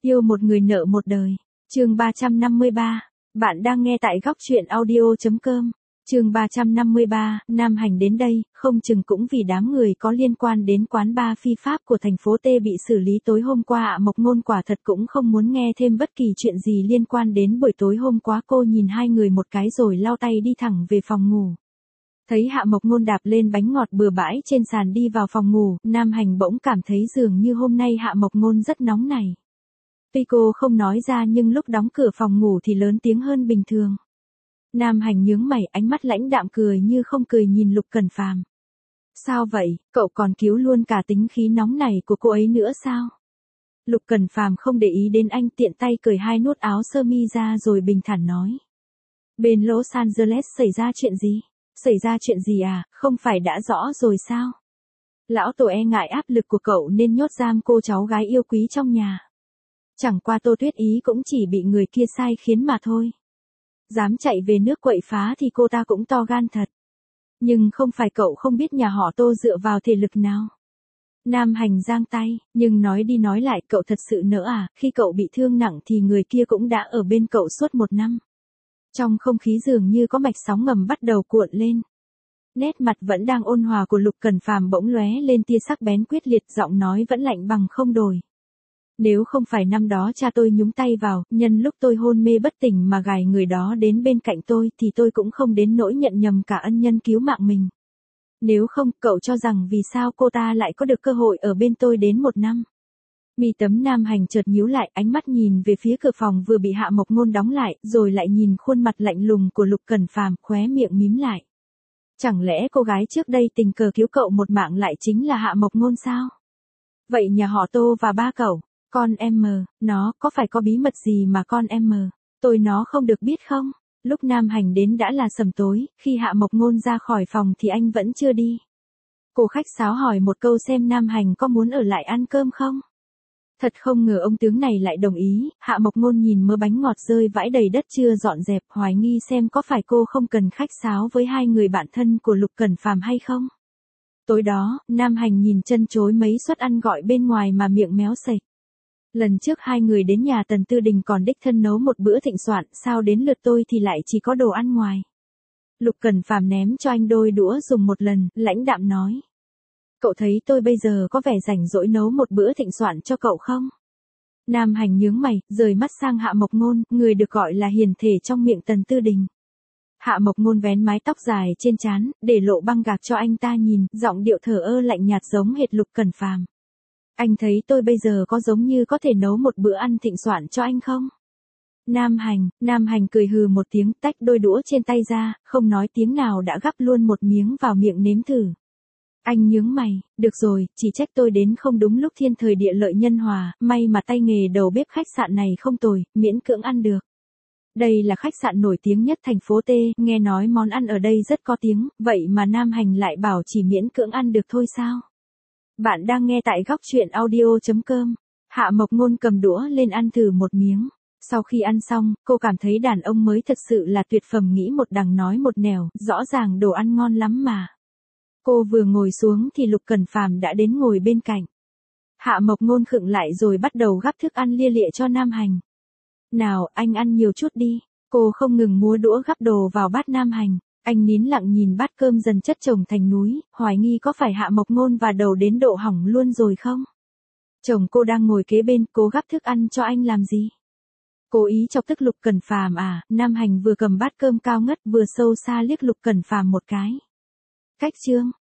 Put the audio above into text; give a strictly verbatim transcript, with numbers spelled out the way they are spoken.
Yêu một người nợ một đời. Chương ba trăm năm mươi ba. Bạn đang nghe tại góc truyện audio chấm com. Chương ba trăm năm mươi ba, Nam Hành đến đây, không chừng cũng vì đám người có liên quan đến quán bar phi pháp của thành phố T bị xử lý tối hôm qua. Hạ Mộc Ngôn quả thật cũng không muốn nghe thêm bất kỳ chuyện gì liên quan đến buổi tối hôm qua. Cô nhìn hai người một cái rồi lau tay đi thẳng về phòng ngủ. Thấy Hạ Mộc Ngôn đạp lên bánh ngọt bừa bãi trên sàn đi vào phòng ngủ, Nam Hành bỗng cảm thấy dường như hôm nay Hạ Mộc Ngôn rất nóng này. Tuy cô không nói ra nhưng lúc đóng cửa phòng ngủ thì lớn tiếng hơn bình thường. Nam Hành nhướng mày, ánh mắt lãnh đạm cười như không cười nhìn Lục Cẩn Phàm. Sao vậy, cậu còn cứu luôn cả tính khí nóng này của cô ấy nữa sao? Lục Cẩn Phàm không để ý đến anh, tiện tay cởi hai nút áo sơ mi ra rồi bình thản nói. Bên Los Angeles xảy ra chuyện gì? Xảy ra chuyện gì à, không phải đã rõ rồi sao? Lão Tổ e ngại áp lực của cậu nên nhốt giam cô cháu gái yêu quý trong nhà. Chẳng qua Tô Tuyết Ý cũng chỉ bị người kia sai khiến mà thôi. Dám chạy về nước quậy phá thì cô ta cũng to gan thật. Nhưng không phải cậu không biết nhà họ Tô dựa vào thể lực nào. Nam Hành giang tay, nhưng nói đi nói lại cậu thật sự nỡ à, khi cậu bị thương nặng thì người kia cũng đã ở bên cậu suốt một năm. Trong không khí dường như có mạch sóng ngầm bắt đầu cuộn lên. Nét mặt vẫn đang ôn hòa của Lục Cẩn Phàm bỗng lóe lên tia sắc bén quyết liệt, giọng nói vẫn lạnh bằng không đổi. Nếu không phải năm đó cha tôi nhúng tay vào, nhân lúc tôi hôn mê bất tỉnh mà gài người đó đến bên cạnh tôi thì tôi cũng không đến nỗi nhận nhầm cả ân nhân cứu mạng mình. Nếu không, cậu cho rằng vì sao cô ta lại có được cơ hội ở bên tôi đến một năm? Mi tấm Nam Hành chợt nhíu lại, ánh mắt nhìn về phía cửa phòng vừa bị Hạ Mộc Ngôn đóng lại, rồi lại nhìn khuôn mặt lạnh lùng của Lục Cẩn Phàm, khóe miệng mím lại. Chẳng lẽ cô gái trước đây tình cờ cứu cậu một mạng lại chính là Hạ Mộc Ngôn sao? Vậy nhà họ Tô và ba cậu, con em mờ, nó có phải có bí mật gì mà con em mờ, tôi nó không được biết không? Lúc Nam Hành đến đã là sầm tối, khi Hạ Mộc Ngôn ra khỏi phòng thì anh vẫn chưa đi. Cô khách sáo hỏi một câu xem Nam Hành có muốn ở lại ăn cơm không? Thật không ngờ ông tướng này lại đồng ý. Hạ Mộc Ngôn nhìn mớ bánh ngọt rơi vãi đầy đất chưa dọn dẹp, hoài nghi xem có phải cô không cần khách sáo với hai người bạn thân của Lục Cẩn Phàm hay không. Tối đó, Nam Hành nhìn chân chối mấy suất ăn gọi bên ngoài mà miệng méo sệch. Lần trước hai người đến nhà Tần Tư Đình còn đích thân nấu một bữa thịnh soạn, sao đến lượt tôi thì lại chỉ có đồ ăn ngoài. Lục Cẩn Phàm ném cho anh đôi đũa dùng một lần, lãnh đạm nói. Cậu thấy tôi bây giờ có vẻ rảnh rỗi nấu một bữa thịnh soạn cho cậu không? Nam Hành nhướng mày, rời mắt sang Hạ Mộc Ngôn, người được gọi là hiền thể trong miệng Tần Tư Đình. Hạ Mộc Ngôn vén mái tóc dài trên trán, để lộ băng gạc cho anh ta nhìn, giọng điệu thờ ơ lạnh nhạt giống hệt Lục Cẩn Phàm. Anh thấy tôi bây giờ có giống như có thể nấu một bữa ăn thịnh soạn cho anh không? Nam Hành, Nam Hành cười hừ một tiếng, tách đôi đũa trên tay ra, không nói tiếng nào đã gắp luôn một miếng vào miệng nếm thử. Anh nhướng mày, được rồi, chỉ trách tôi đến không đúng lúc, thiên thời địa lợi nhân hòa, may mà tay nghề đầu bếp khách sạn này không tồi, miễn cưỡng ăn được. Đây là khách sạn nổi tiếng nhất thành phố T, nghe nói món ăn ở đây rất có tiếng, vậy mà Nam Hành lại bảo chỉ miễn cưỡng ăn được thôi sao? Bạn đang nghe tại góc truyện audio chấm com. Hạ Mộc Ngôn cầm đũa lên ăn thử một miếng. Sau khi ăn xong, cô cảm thấy đàn ông mới thật sự là tuyệt phẩm, nghĩ một đằng nói một nẻo, rõ ràng đồ ăn ngon lắm mà. Cô vừa ngồi xuống thì Lục Cẩn Phàm đã đến ngồi bên cạnh. Hạ Mộc Ngôn khựng lại rồi bắt đầu gắp thức ăn lia lịa cho Nam Hành. Nào, anh ăn nhiều chút đi. Cô không ngừng múa đũa gắp đồ vào bát Nam Hành. Anh nín lặng nhìn bát cơm dần chất chồng thành núi, hoài nghi có phải Hạ Mộc Ngôn và đầu đến độ hỏng luôn rồi không? Chồng cô đang ngồi kế bên, cố gắp thức ăn cho anh làm gì? Cố ý chọc tức Lục Cẩn Phàm à? Nam Hành vừa cầm bát cơm cao ngất vừa sâu xa liếc Lục Cẩn Phàm một cái. Cách chương,